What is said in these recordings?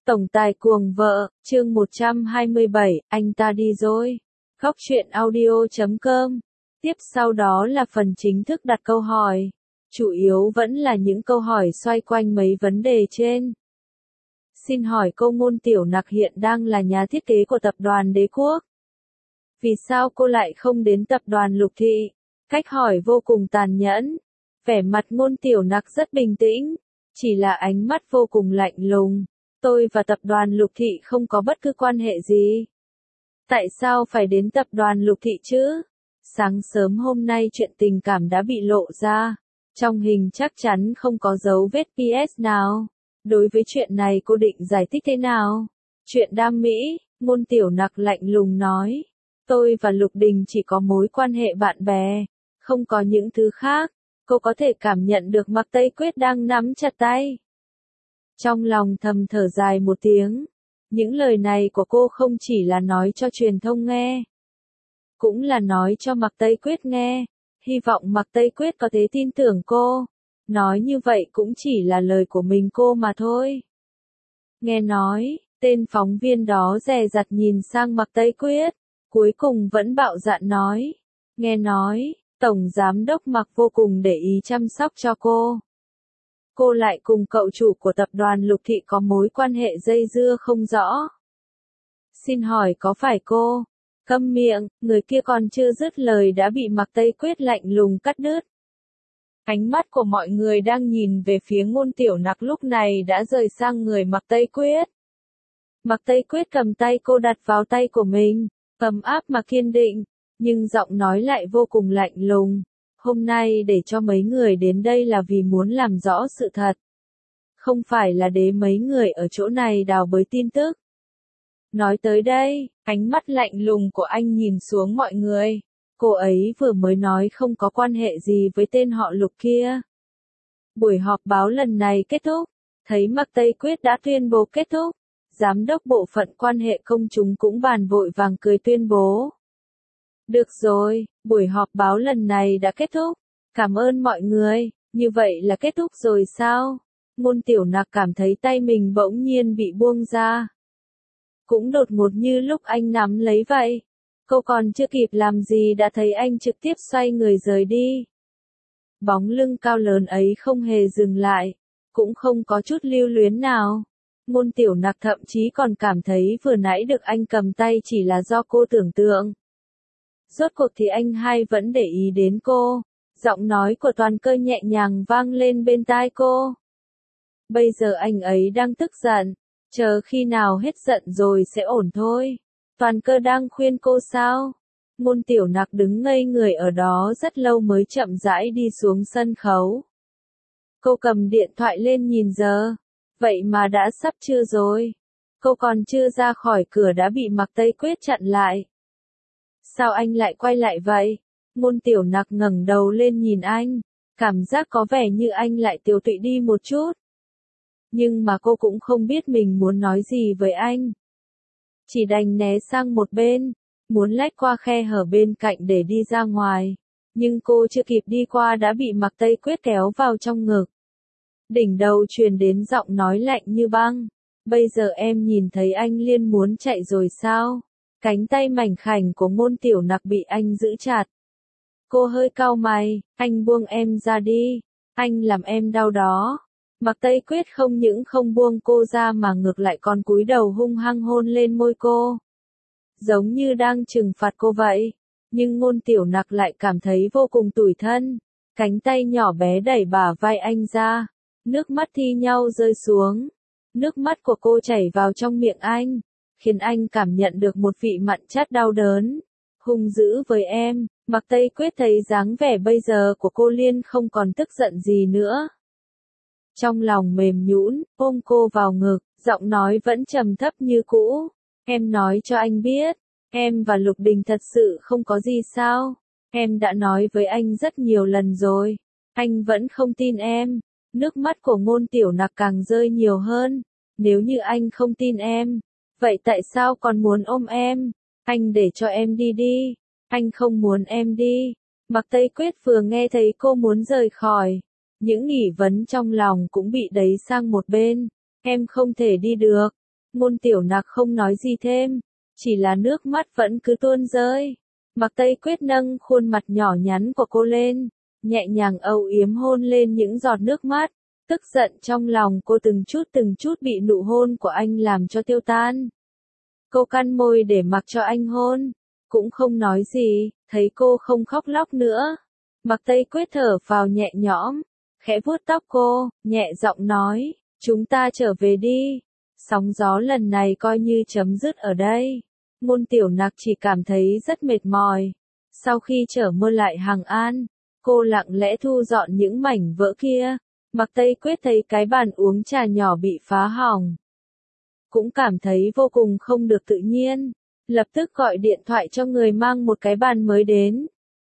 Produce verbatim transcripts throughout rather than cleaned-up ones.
Tổng tài cuồng vợ, chương một trăm hai mươi bảy, anh ta đi rồi. Góc truyện audio chấm com. Tiếp sau đó là phần chính thức đặt câu hỏi. Chủ yếu vẫn là những câu hỏi xoay quanh mấy vấn đề trên. Xin hỏi cô Ngôn Tiểu Nặc hiện đang là nhà thiết kế của tập đoàn Đế Quốc. Vì sao cô lại không đến tập đoàn Lục Thị? Cách hỏi vô cùng tàn nhẫn. Vẻ mặt Ngôn Tiểu Nặc rất bình tĩnh, chỉ là ánh mắt vô cùng lạnh lùng. Tôi và tập đoàn Lục Thị không có bất cứ quan hệ gì. Tại sao phải đến tập đoàn Lục Thị chứ? Sáng sớm hôm nay chuyện tình cảm đã bị lộ ra. Trong hình chắc chắn không có dấu vết pê ét nào. Đối với chuyện này cô định giải thích thế nào? Chuyện đam mỹ, Ngôn Tiểu Nặc lạnh lùng nói. Tôi và Lục Đình chỉ có mối quan hệ bạn bè, không có những thứ khác. Cô có thể cảm nhận được Mạc Tây Quyết đang nắm chặt tay. Trong lòng thầm thở dài một tiếng. Những lời này của cô không chỉ là nói cho truyền thông nghe, cũng là nói cho Mạc Tây Quyết nghe. Hy vọng Mạc Tây Quyết có thể tin tưởng cô. Nói như vậy cũng chỉ là lời của mình cô mà thôi. Nghe nói, tên phóng viên đó dè dặt nhìn sang Mạc Tây Quyết, cuối cùng vẫn bạo dạn nói. Nghe nói, Tổng Giám đốc Mạc vô cùng để ý chăm sóc cho cô. Cô lại cùng cậu chủ của tập đoàn Lục Thị có mối quan hệ dây dưa không rõ. Xin hỏi có phải cô? Câm miệng, người kia còn chưa dứt lời đã bị Mạc Tây Quyết lạnh lùng cắt đứt. Ánh mắt của mọi người đang nhìn về phía Ngôn Tiểu Nặc lúc này đã rời sang người Mạc Tây Quyết. Mạc Tây Quyết cầm tay cô đặt vào tay của mình, ấm áp mà kiên định, nhưng giọng nói lại vô cùng lạnh lùng. Hôm nay để cho mấy người đến đây là vì muốn làm rõ sự thật. Không phải là để mấy người ở chỗ này đào bới tin tức. Nói tới đây, ánh mắt lạnh lùng của anh nhìn xuống mọi người. Cô ấy vừa mới nói không có quan hệ gì với tên họ Lục kia. Buổi họp báo lần này kết thúc, thấy Mạc Tây Quyết đã tuyên bố kết thúc. Giám đốc bộ phận quan hệ công chúng cũng bàn vội vàng cười tuyên bố. Được rồi, buổi họp báo lần này đã kết thúc. Cảm ơn mọi người, như vậy là kết thúc rồi sao? Ngôn Tiểu Nặc cảm thấy tay mình bỗng nhiên bị buông ra. Cũng đột ngột như lúc anh nắm lấy vậy. Cô còn chưa kịp làm gì đã thấy anh trực tiếp xoay người rời đi. Bóng lưng cao lớn ấy không hề dừng lại, cũng không có chút lưu luyến nào. Ngôn Tiểu Nặc thậm chí còn cảm thấy vừa nãy được anh cầm tay chỉ là do cô tưởng tượng. Rốt cuộc thì anh hai vẫn để ý đến cô. Giọng nói của Toàn Cơ nhẹ nhàng vang lên bên tai cô. Bây giờ anh ấy đang tức giận, chờ khi nào hết giận rồi sẽ ổn thôi. Toàn Cơ đang khuyên cô sao? Ngôn Tiểu Nặc đứng ngây người ở đó rất lâu mới chậm rãi đi xuống sân khấu. Cô cầm điện thoại lên nhìn giờ. Vậy mà đã sắp trưa rồi. Cô còn chưa ra khỏi cửa đã bị Mạc Tây Quyết chặn lại. Sao anh lại quay lại vậy? Ngôn Tiểu Nặc ngẩng đầu lên nhìn anh, cảm giác có vẻ như anh lại tiều tụy đi một chút. Nhưng mà cô cũng không biết mình muốn nói gì với anh. Chỉ đành né sang một bên, muốn lách qua khe hở bên cạnh để đi ra ngoài. Nhưng cô chưa kịp đi qua đã bị Mạc Tây Quyết kéo vào trong ngực. Đỉnh đầu truyền đến giọng nói lạnh như băng. Bây giờ em nhìn thấy anh Liên muốn chạy rồi sao? Cánh tay mảnh khảnh của Ngôn Tiểu Nặc bị anh giữ chặt. Cô hơi cau mày, anh buông em ra đi, anh làm em đau đó. Mạc Tây Quyết không những không buông cô ra mà ngược lại còn cúi đầu hung hăng hôn lên môi cô. Giống như đang trừng phạt cô vậy, nhưng Ngôn Tiểu Nặc lại cảm thấy vô cùng tủi thân. Cánh tay nhỏ bé đẩy bả vai anh ra, nước mắt thi nhau rơi xuống. Nước mắt của cô chảy vào trong miệng anh, khiến anh cảm nhận được một vị mặn chát đau đớn. Hung dữ với em, Mạc Tây Quyết thấy dáng vẻ bây giờ của cô Liên không còn tức giận gì nữa. Trong lòng mềm nhũn, ôm cô vào ngực, giọng nói vẫn trầm thấp như cũ. Em nói cho anh biết, em và Lục Đình thật sự không có gì sao? Em đã nói với anh rất nhiều lần rồi, anh vẫn không tin em. Nước mắt của Ngôn Tiểu Nặc càng rơi nhiều hơn. Nếu như anh không tin em, vậy tại sao còn muốn ôm em? Anh để cho em đi đi. Anh không muốn em đi. Mạc Tây Quyết vừa nghe thấy cô muốn rời khỏi. Những nghi vấn trong lòng cũng bị đẩy sang một bên. Em không thể đi được. Ngôn Tiểu Nặc không nói gì thêm, chỉ là nước mắt vẫn cứ tuôn rơi. Mạc Tây Quyết nâng khuôn mặt nhỏ nhắn của cô lên, nhẹ nhàng âu yếm hôn lên những giọt nước mắt. Tức giận trong lòng cô từng chút từng chút bị nụ hôn của anh làm cho tiêu tan. Cô cắn môi để mặc cho anh hôn, cũng không nói gì, thấy cô không khóc lóc nữa. Mạc Tây Quyết thở phào nhẹ nhõm, khẽ vuốt tóc cô, nhẹ giọng nói, chúng ta trở về đi. Sóng gió lần này coi như chấm dứt ở đây. Ngôn Tiểu Nặc chỉ cảm thấy rất mệt mỏi. Sau khi trở mơ lại Hàng An, cô lặng lẽ thu dọn những mảnh vỡ kia. Mạc Tây Quyết thấy cái bàn uống trà nhỏ bị phá hỏng, cũng cảm thấy vô cùng không được tự nhiên, lập tức gọi điện thoại cho người mang một cái bàn mới đến.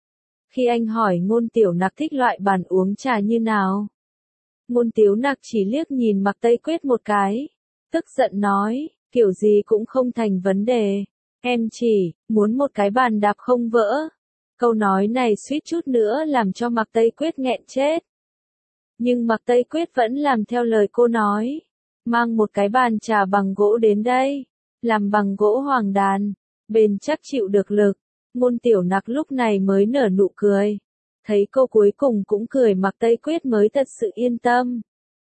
Khi anh hỏi Ngôn Tiểu Nặc thích loại bàn uống trà như nào, Ngôn Tiểu Nặc chỉ liếc nhìn Mạc Tây Quyết một cái, tức giận nói, kiểu gì cũng không thành vấn đề, em chỉ muốn một cái bàn đạp không vỡ. Câu nói này suýt chút nữa làm cho Mạc Tây Quyết nghẹn chết. Nhưng Mạc Tây Quyết vẫn làm theo lời cô nói, mang một cái bàn trà bằng gỗ đến đây, làm bằng gỗ hoàng đàn, bền chắc chịu được lực. Ngôn Tiểu Nặc lúc này mới nở nụ cười, thấy cô cuối cùng cũng cười, Mạc Tây Quyết mới thật sự yên tâm.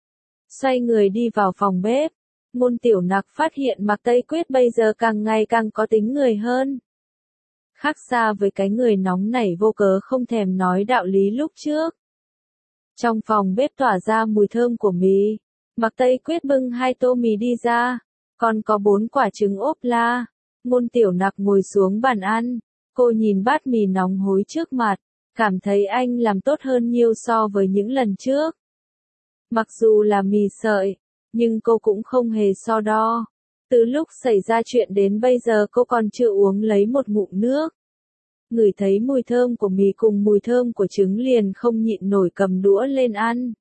Xoay người đi vào phòng bếp, Ngôn Tiểu Nặc phát hiện Mạc Tây Quyết bây giờ càng ngày càng có tính người hơn. Khác xa với cái người nóng nảy vô cớ không thèm nói đạo lý lúc trước. Trong phòng bếp tỏa ra mùi thơm của mì, Mạc Tây Quyết bưng hai tô mì đi ra, còn có bốn quả trứng ốp la. Ngôn Tiểu Nặc ngồi xuống bàn ăn, cô nhìn bát mì nóng hối trước mặt, cảm thấy anh làm tốt hơn nhiều so với những lần trước. Mặc dù là mì sợi, nhưng cô cũng không hề so đo. Từ lúc xảy ra chuyện đến bây giờ cô còn chưa uống lấy một ngụm nước. Ngửi thấy mùi thơm của mì cùng mùi thơm của trứng liền không nhịn nổi cầm đũa lên ăn.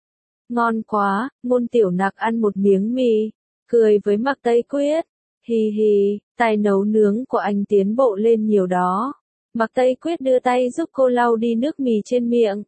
Ngon quá, Ngôn Tiểu Nặc ăn một miếng mì, cười với Mạc Tây Quyết. Hi hi, tài nấu nướng của anh tiến bộ lên nhiều đó. Mạc Tây Quyết đưa tay giúp cô lau đi nước mì trên miệng.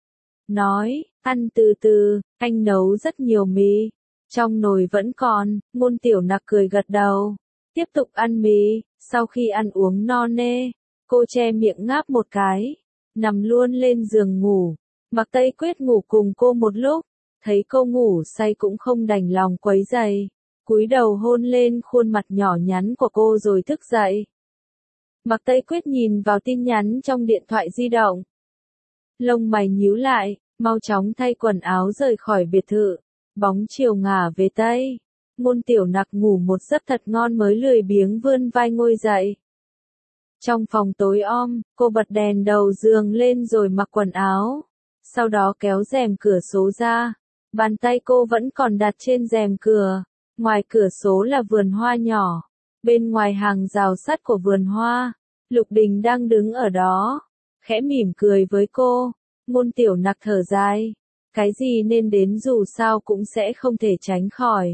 Nói, ăn từ từ, anh nấu rất nhiều mì. Trong nồi vẫn còn. Ngôn Tiểu Nặc cười gật đầu, tiếp tục ăn mì. Sau khi ăn uống no nê, cô che miệng ngáp một cái, nằm luôn lên giường ngủ. Mạc Tây Quyết ngủ cùng cô một lúc, thấy cô ngủ say cũng không đành lòng quấy rầy, cúi đầu hôn lên khuôn mặt nhỏ nhắn của cô rồi thức dậy. Mạc Tây Quyết nhìn vào tin nhắn trong điện thoại di động, lông mày nhíu lại, mau chóng thay quần áo rời khỏi biệt thự. Bóng chiều ngả về Tây, Ngôn Tiểu Nặc ngủ một giấc thật ngon mới lười biếng vươn vai ngồi dậy. Trong phòng tối om, cô bật đèn đầu giường lên rồi mặc quần áo, sau đó kéo rèm cửa sổ ra. Bàn tay cô vẫn còn đặt trên rèm cửa, ngoài cửa sổ là vườn hoa nhỏ, bên ngoài hàng rào sắt của vườn hoa, Lục Đình đang đứng ở đó, khẽ mỉm cười với cô. Ngôn Tiểu Nặc thở dài, cái gì nên đến dù sao cũng sẽ không thể tránh khỏi.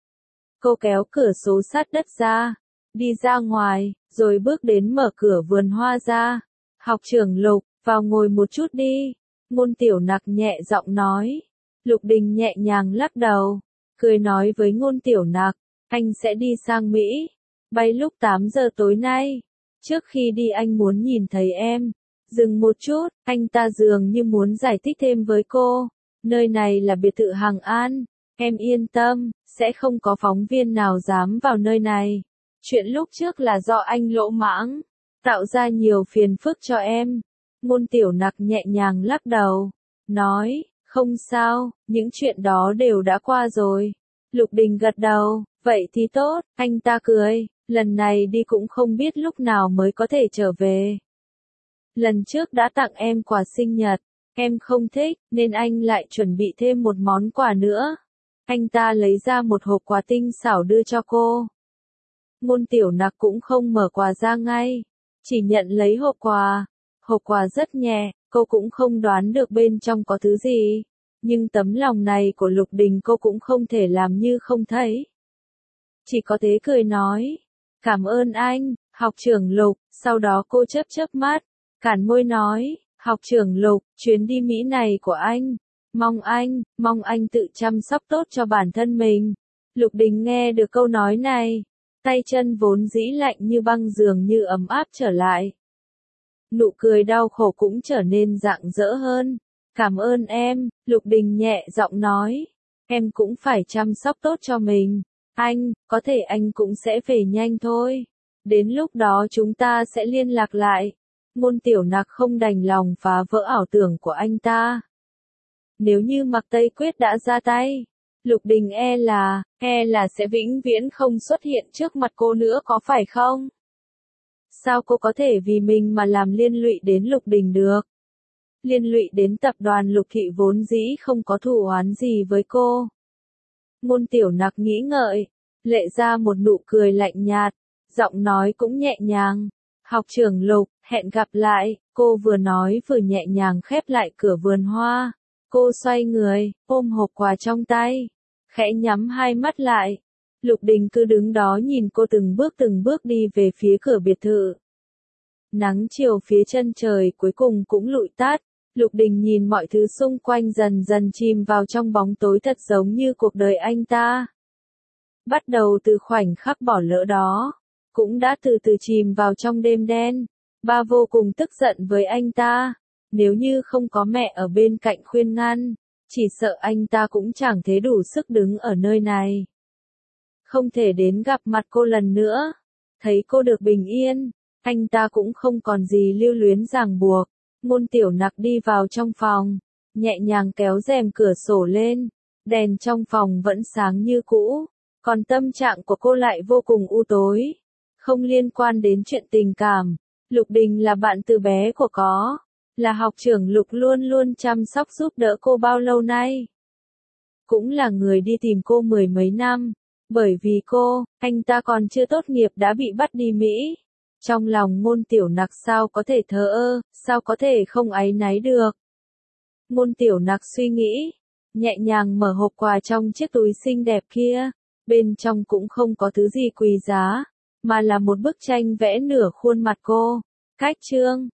Cô kéo cửa sổ sắt đất ra, đi ra ngoài, rồi bước đến mở cửa vườn hoa ra. Học trưởng Lục, vào ngồi một chút đi. Ngôn Tiểu Nặc nhẹ giọng nói. Lục Đình nhẹ nhàng lắc đầu, cười nói với Ngôn Tiểu Nặc, anh sẽ đi sang Mỹ, bay lúc tám giờ tối nay. Trước khi đi anh muốn nhìn thấy em. Dừng một chút, anh ta dường như muốn giải thích thêm với cô. Nơi này là biệt thự Hàng An, em yên tâm, sẽ không có phóng viên nào dám vào nơi này. Chuyện lúc trước là do anh lỗ mãng, tạo ra nhiều phiền phức cho em. Ngôn Tiểu Nặc nhẹ nhàng lắc đầu, nói, không sao, những chuyện đó đều đã qua rồi. Lục Đình gật đầu, vậy thì tốt, anh ta cười, lần này đi cũng không biết lúc nào mới có thể trở về. Lần trước đã tặng em quà sinh nhật, em không thích, nên anh lại chuẩn bị thêm một món quà nữa. Anh ta lấy ra một hộp quà tinh xảo đưa cho cô. Ngôn Tiểu Nặc cũng không mở quà ra ngay, chỉ nhận lấy hộp quà. Hộp quà rất nhẹ, cô cũng không đoán được bên trong có thứ gì. Nhưng tấm lòng này của Lục Đình cô cũng không thể làm như không thấy. Chỉ có thế cười nói, cảm ơn anh, học trưởng Lục. Sau đó cô chớp chớp mắt, cản môi nói, học trưởng Lục, chuyến đi Mỹ này của anh, mong anh, mong anh tự chăm sóc tốt cho bản thân mình. Lục Đình nghe được câu nói này, tay chân vốn dĩ lạnh như băng dường như ấm áp trở lại. Nụ cười đau khổ cũng trở nên rạng rỡ hơn. Cảm ơn em, Lục Đình nhẹ giọng nói. Em cũng phải chăm sóc tốt cho mình. Anh, có thể anh cũng sẽ về nhanh thôi. Đến lúc đó chúng ta sẽ liên lạc lại. Ngôn Tiểu Nặc không đành lòng phá vỡ ảo tưởng của anh ta. Nếu như Mạc Tây Quyết đã ra tay, Lục Đình e là, e là sẽ vĩnh viễn không xuất hiện trước mặt cô nữa có phải không? Sao cô có thể vì mình mà làm liên lụy đến Lục Đình được? Liên lụy đến tập đoàn Lục Thị vốn dĩ không có thù oán gì với cô. Ngôn Tiểu Nặc nghĩ ngợi, lệ ra một nụ cười lạnh nhạt, giọng nói cũng nhẹ nhàng. Học trưởng Lục, hẹn gặp lại, cô vừa nói vừa nhẹ nhàng khép lại cửa vườn hoa. Cô xoay người, ôm hộp quà trong tay, khẽ nhắm hai mắt lại. Lục Đình cứ đứng đó nhìn cô từng bước từng bước đi về phía cửa biệt thự. Nắng chiều phía chân trời cuối cùng cũng lụi tắt. Lục Đình nhìn mọi thứ xung quanh dần dần chìm vào trong bóng tối thật giống như cuộc đời anh ta. Bắt đầu từ khoảnh khắc bỏ lỡ đó, cũng đã từ từ chìm vào trong đêm đen. Ba vô cùng tức giận với anh ta. Nếu như không có mẹ ở bên cạnh khuyên ngăn, chỉ sợ anh ta cũng chẳng thấy đủ sức đứng ở nơi này. Không thể đến gặp mặt cô lần nữa. Thấy cô được bình yên, anh ta cũng không còn gì lưu luyến ràng buộc. Ngôn Tiểu Nặc đi vào trong phòng, nhẹ nhàng kéo rèm cửa sổ lên. Đèn trong phòng vẫn sáng như cũ, còn tâm trạng của cô lại vô cùng u tối. Không liên quan đến chuyện tình cảm, Lục Đình là bạn từ bé của có. Là học trưởng Lục luôn luôn chăm sóc giúp đỡ cô bao lâu nay. Cũng là người đi tìm cô mười mấy năm. Bởi vì cô, anh ta còn chưa tốt nghiệp đã bị bắt đi Mỹ. Trong lòng Ngôn Tiểu Nặc sao có thể thờ ơ, sao có thể không áy náy được. Ngôn Tiểu Nặc suy nghĩ, nhẹ nhàng mở hộp quà trong chiếc túi xinh đẹp kia. Bên trong cũng không có thứ gì quý giá, mà là một bức tranh vẽ nửa khuôn mặt cô. Cách chương